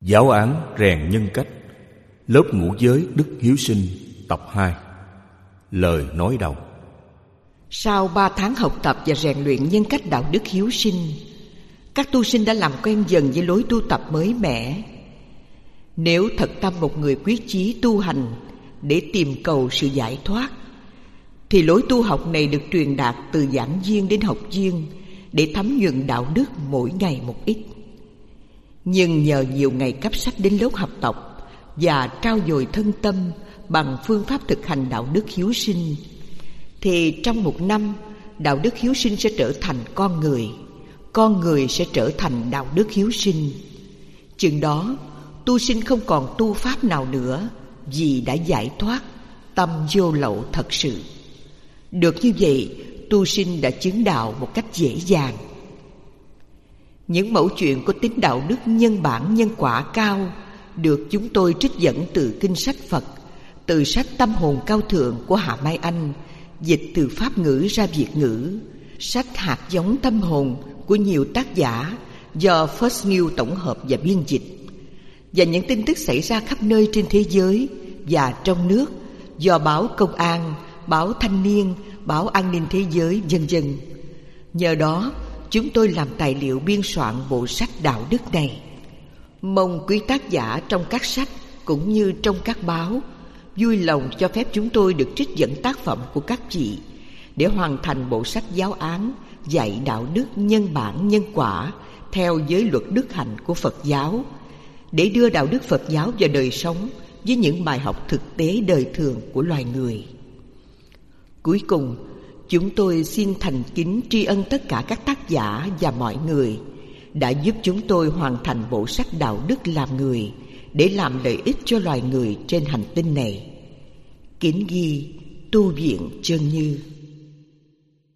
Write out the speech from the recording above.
Giáo án rèn nhân cách. Lớp ngũ giới đức hiếu sinh tập 2. Lời nói đầu. Sau 3 tháng học tập và rèn luyện nhân cách đạo đức hiếu sinh, các tu sinh đã làm quen dần với lối tu tập mới mẻ. Nếu thật tâm một người quyết chí tu hành để tìm cầu sự giải thoát, thì lối tu học này được truyền đạt từ giảng viên đến học viên để thấm nhuần đạo đức mỗi ngày một ít. Nhưng nhờ nhiều ngày cấp sách đến lớp học tập và trau dồi thân tâm bằng phương pháp thực hành đạo đức hiếu sinh, thì trong 1 năm, đạo đức hiếu sinh sẽ trở thành con người sẽ trở thành đạo đức hiếu sinh. Chừng đó, tu sinh không còn tu pháp nào nữa, vì đã giải thoát, tâm vô lậu thật sự. Được như vậy, tu sinh đã chứng đạo một cách dễ dàng. Những mẫu chuyện có tính đạo đức nhân bản nhân quả cao được chúng tôi trích dẫn từ kinh sách Phật, từ sách Tâm hồn cao thượng của Hạ Mai Anh, dịch từ Pháp ngữ ra Việt ngữ, sách Hạt giống tâm hồn của nhiều tác giả do First New tổng hợp và biên dịch, và những tin tức xảy ra khắp nơi trên thế giới và trong nước do báo Công an, báo Thanh niên, báo An ninh thế giới, vân vân. Nhờ đó, chúng tôi làm tài liệu biên soạn bộ sách đạo đức này. Mong quý tác giả trong các sách cũng như trong các báo vui lòng cho phép chúng tôi được trích dẫn tác phẩm của các vị để hoàn thành bộ sách giáo án dạy đạo đức nhân bản nhân quả theo giới luật đức hạnh của Phật giáo, để đưa đạo đức Phật giáo vào đời sống với những bài học thực tế đời thường của loài người. Cuối cùng, chúng tôi xin thành kính tri ân tất cả các tác giả và mọi người đã giúp chúng tôi hoàn thành bộ sách đạo đức làm người để làm lợi ích cho loài người trên hành tinh này. Kính ghi Tu viện Chân Như.